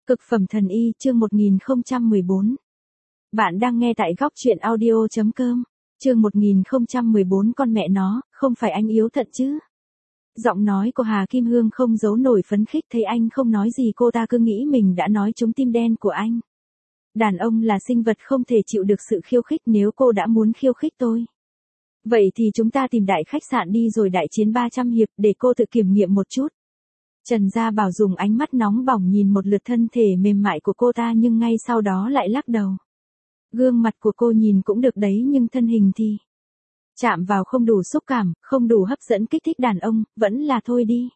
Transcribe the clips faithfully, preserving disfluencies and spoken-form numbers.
Cực phẩm thần y chương một nghìn không trăm mười bốn. Bạn đang nghe tại góc truyện audio.com. Chương một nghìn không trăm mười bốn con mẹ nó, không phải anh yếu thận chứ. Giọng nói của Hà Kim Hương không giấu nổi phấn khích, thấy anh không nói gì cô ta cứ nghĩ mình đã nói trúng tim đen của anh. Đàn ông là sinh vật không thể chịu được sự khiêu khích, nếu cô đã muốn khiêu khích tôi. Vậy thì chúng ta tìm đại khách sạn đi rồi đại chiến ba trăm hiệp để cô tự kiểm nghiệm một chút. Trần Gia Bảo dùng ánh mắt nóng bỏng nhìn một lượt thân thể mềm mại của cô ta nhưng ngay sau đó lại lắc đầu. Gương mặt của cô nhìn cũng được đấy nhưng thân hình thì chạm vào không đủ xúc cảm, không đủ hấp dẫn kích thích đàn ông, vẫn là thôi đi.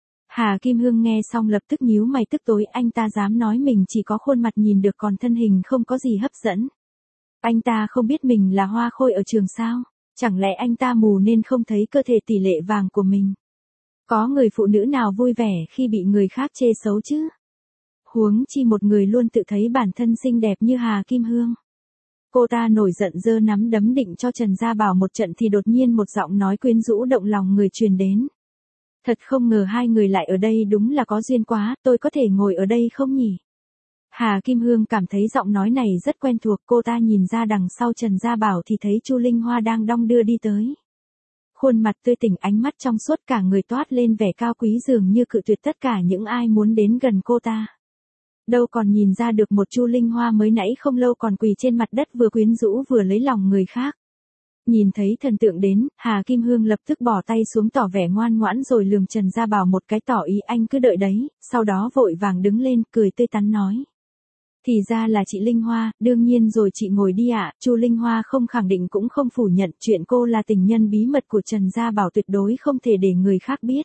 Hà Kim Hương nghe xong lập tức nhíu mày tức tối, anh ta dám nói mình chỉ có khuôn mặt nhìn được còn thân hình không có gì hấp dẫn. Anh ta không biết mình là hoa khôi ở trường sao, chẳng lẽ anh ta mù nên không thấy cơ thể tỷ lệ vàng của mình. Có người phụ nữ nào vui vẻ khi bị người khác chê xấu chứ? Huống chi một người luôn tự thấy bản thân xinh đẹp như Hà Kim Hương. Cô ta nổi giận giơ nắm đấm định cho Trần Gia Bảo một trận thì đột nhiên một giọng nói quyến rũ động lòng người truyền đến. Thật không ngờ hai người lại ở đây, đúng là có duyên quá, tôi có thể ngồi ở đây không nhỉ? Hà Kim Hương cảm thấy giọng nói này rất quen thuộc, cô ta nhìn ra đằng sau Trần Gia Bảo thì thấy Chu Linh Hoa đang đong đưa đi tới. Khuôn mặt tươi tỉnh, ánh mắt trong suốt, cả người toát lên vẻ cao quý dường như cự tuyệt tất cả những ai muốn đến gần cô ta. Đâu còn nhìn ra được một Chu Linh Hoa mới nãy không lâu còn quỳ trên mặt đất vừa quyến rũ vừa lấy lòng người khác. Nhìn thấy thần tượng đến, Hà Kim Hương lập tức bỏ tay xuống tỏ vẻ ngoan ngoãn rồi lườm Trần Gia Bảo một cái tỏ ý anh cứ đợi đấy, sau đó vội vàng đứng lên cười tươi tắn nói. Thì ra là chị Linh Hoa, đương nhiên rồi chị ngồi đi ạ. Chu Linh Hoa không khẳng định cũng không phủ nhận chuyện cô là tình nhân bí mật của Trần Gia Bảo tuyệt đối không thể để người khác biết.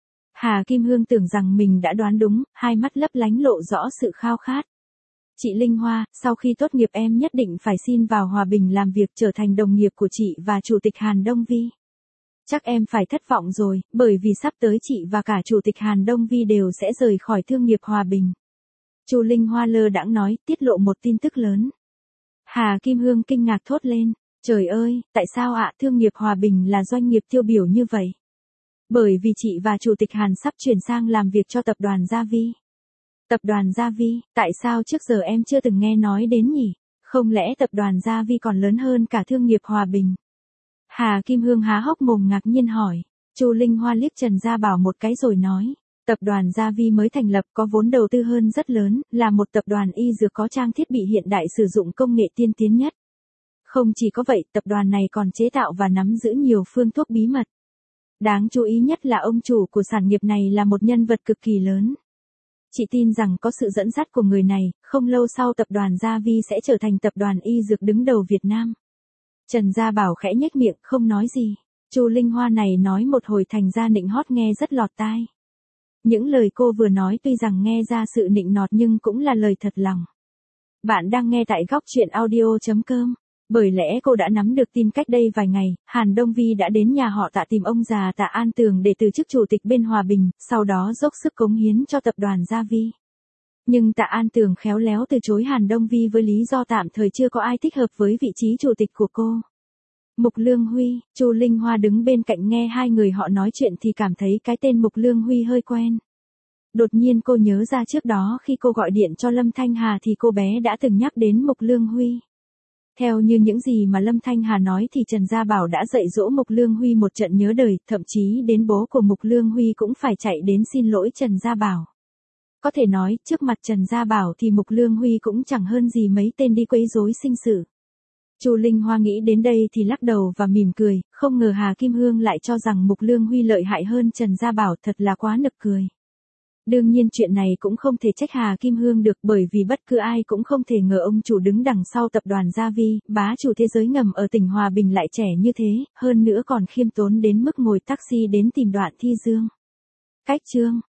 Hà Kim Hương tưởng rằng mình đã đoán đúng, hai mắt lấp lánh lộ rõ sự khao khát. Chị Linh Hoa, sau khi tốt nghiệp em nhất định phải xin vào Hòa Bình làm việc trở thành đồng nghiệp của chị và Chủ tịch Hàn Đông Vi. Chắc em phải thất vọng rồi, bởi vì sắp tới chị và cả Chủ tịch Hàn Đông Vi đều sẽ rời khỏi thương nghiệp Hòa Bình. Chu Linh Hoa lơ đãng nói, tiết lộ một tin tức lớn. Hà Kim Hương kinh ngạc thốt lên, trời ơi, tại sao ạ? Thương nghiệp Hòa Bình là doanh nghiệp tiêu biểu như vậy. Bởi vì chị và Chủ tịch Hàn sắp chuyển sang làm việc cho tập đoàn Gia Vi. Tập đoàn Gia Vi, tại sao trước giờ em chưa từng nghe nói đến nhỉ? Không lẽ tập đoàn Gia Vi còn lớn hơn cả thương nghiệp Hòa Bình? Hà Kim Hương há hốc mồm ngạc nhiên hỏi. Chu Linh Hoa liếc Trần Gia Bảo một cái rồi nói. Tập đoàn Gia Vi mới thành lập, có vốn đầu tư hơn rất lớn, là một tập đoàn y dược có trang thiết bị hiện đại sử dụng công nghệ tiên tiến nhất. Không chỉ có vậy, tập đoàn này còn chế tạo và nắm giữ nhiều phương thuốc bí mật. Đáng chú ý nhất là ông chủ của sản nghiệp này là một nhân vật cực kỳ lớn. Chị tin rằng có sự dẫn dắt của người này, không lâu sau tập đoàn Gia Vi sẽ trở thành tập đoàn y dược đứng đầu Việt Nam. Trần Gia Bảo khẽ nhếch miệng, không nói gì. Chu Linh Hoa này nói một hồi thành ra nịnh hót nghe rất lọt tai. Những lời cô vừa nói tuy rằng nghe ra sự nịnh nọt nhưng cũng là lời thật lòng. Bạn đang nghe tại góc truyện audio.com. Bởi lẽ cô đã nắm được tin cách đây vài ngày, Hàn Đông Vi đã đến nhà họ Tạ tìm ông già Tạ An Tường để từ chức chủ tịch bên Hòa Bình, sau đó dốc sức cống hiến cho tập đoàn Gia Vi. Nhưng Tạ An Tường khéo léo từ chối Hàn Đông Vi với lý do tạm thời chưa có ai thích hợp với vị trí chủ tịch của cô. Mục Lương Huy, Chu Linh Hoa đứng bên cạnh nghe hai người họ nói chuyện thì cảm thấy cái tên Mục Lương Huy hơi quen. Đột nhiên cô nhớ ra trước đó khi cô gọi điện cho Lâm Thanh Hà thì cô bé đã từng nhắc đến Mục Lương Huy. Theo như những gì mà Lâm Thanh Hà nói thì Trần Gia Bảo đã dạy dỗ Mục Lương Huy một trận nhớ đời, thậm chí đến bố của Mục Lương Huy cũng phải chạy đến xin lỗi Trần Gia Bảo. Có thể nói, trước mặt Trần Gia Bảo thì Mục Lương Huy cũng chẳng hơn gì mấy tên đi quấy rối sinh sự. Chu Linh Hoa nghĩ đến đây thì lắc đầu và mỉm cười, không ngờ Hà Kim Hương lại cho rằng Mục Lương Huy lợi hại hơn Trần Gia Bảo, thật là quá nực cười. Đương nhiên chuyện này cũng không thể trách Hà Kim Hương được, bởi vì bất cứ ai cũng không thể ngờ ông chủ đứng đằng sau tập đoàn Gia Vi, bá chủ thế giới ngầm ở tỉnh Hòa Bình lại trẻ như thế, hơn nữa còn khiêm tốn đến mức ngồi taxi đến tìm Đoạn Thi Dương. Cách chương